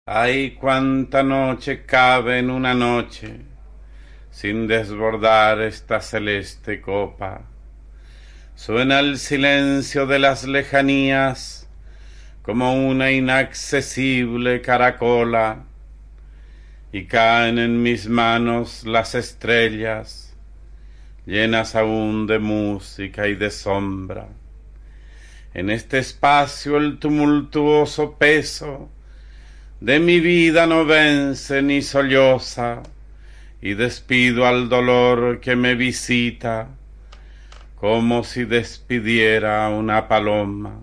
Ay, cuánta noche cabe en una noche, sin desbordar esta celeste copa. Suena el silencio de las lejanías, como una inaccesible caracola, y caen en mis manos las estrellas, llenas aún de música y de sombra. En este espacio el tumultuoso peso de mi vida no vence ni solloza, y despido al dolor que me visita, como si despidiera una paloma.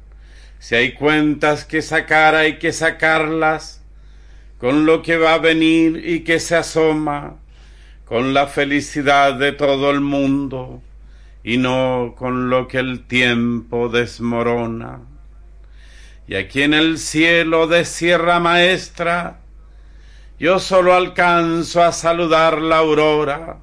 Si hay cuentas que sacar, hay que sacarlas, con lo que va a venir y que se asoma, con la felicidad de todo el mundo, y no con lo que el tiempo desmorona. Y aquí en el cielo de Sierra Maestra, yo solo alcanzo a saludar la aurora,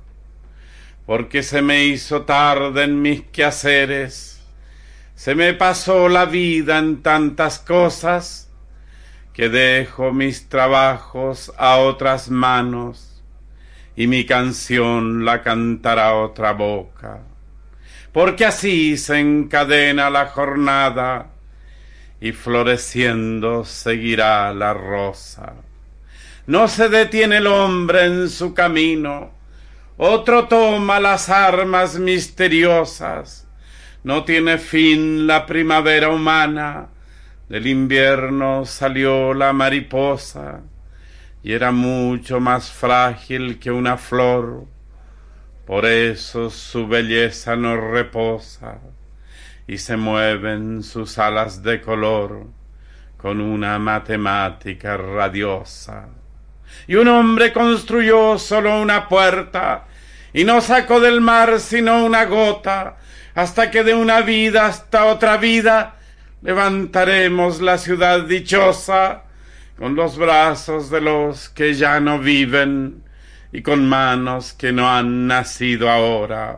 porque se me hizo tarde en mis quehaceres, se me pasó la vida en tantas cosas, que dejo mis trabajos a otras manos, y mi canción la cantará otra boca, porque así se encadena la jornada, y floreciendo seguirá la rosa. No se detiene el hombre en su camino, otro toma las armas misteriosas. No tiene fin la primavera humana, del invierno salió la mariposa, y era mucho más frágil que una flor, por eso su belleza no reposa, y se mueven sus alas de color con una matemática radiosa. Y un hombre construyó solo una puerta, y no sacó del mar sino una gota, hasta que de una vida hasta otra vida levantaremos la ciudad dichosa, con los brazos de los que ya no viven, y con manos que no han nacido ahora.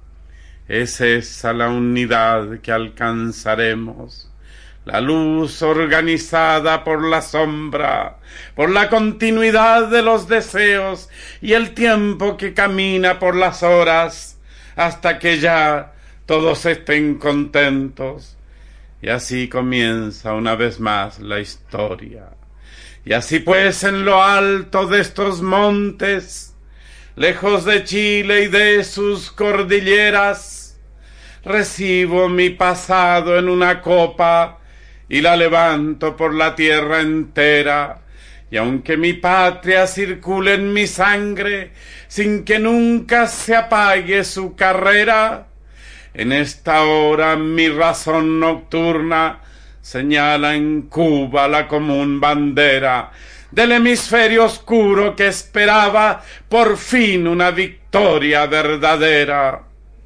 Es esa la unidad que alcanzaremos, la luz organizada por la sombra, por la continuidad de los deseos y el tiempo que camina por las horas, hasta que ya todos estén contentos. Y así comienza una vez más la historia. Y así pues, en lo alto de estos montes, lejos de Chile y de sus cordilleras, recibo mi pasado en una copa y la levanto por la tierra entera. Y aunque mi patria circule en mi sangre, sin que nunca se apague su carrera, en esta hora mi razón nocturna señala en Cuba la común bandera del hemisferio oscuro que esperaba por fin una victoria verdadera.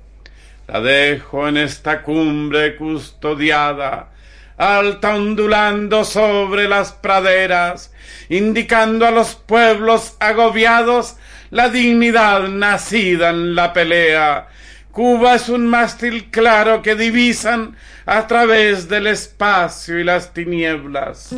La dejo en esta cumbre custodiada, alta ondulando sobre las praderas, indicando a los pueblos agobiados la dignidad nacida en la pelea. Cuba es un mástil claro que divisan a través del espacio y las tinieblas.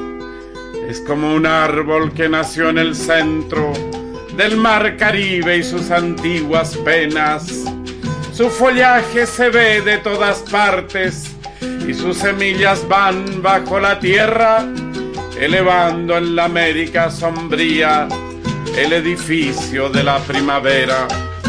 Es como un árbol que nació en el centro del mar Caribe y sus antiguas penas. Su follaje se ve de todas partes y sus semillas van bajo la tierra, elevando en la América sombría el edificio de la primavera.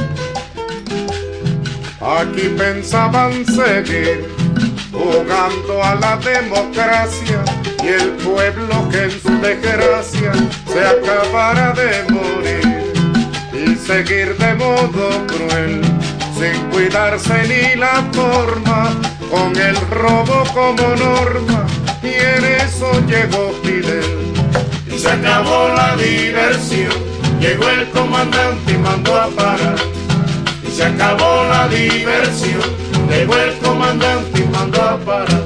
Aquí pensaban seguir jugando a la democracia, y el pueblo que en su desgracia se acabara de morir, y seguir de modo cruel, sin cuidarse ni la forma, con el robo como norma, y en eso llegó Fidel. Y se acabó la diversión, llegó el comandante y mandó a parar. Y se acabó la diversión, llegó el comandante y mandó a parar.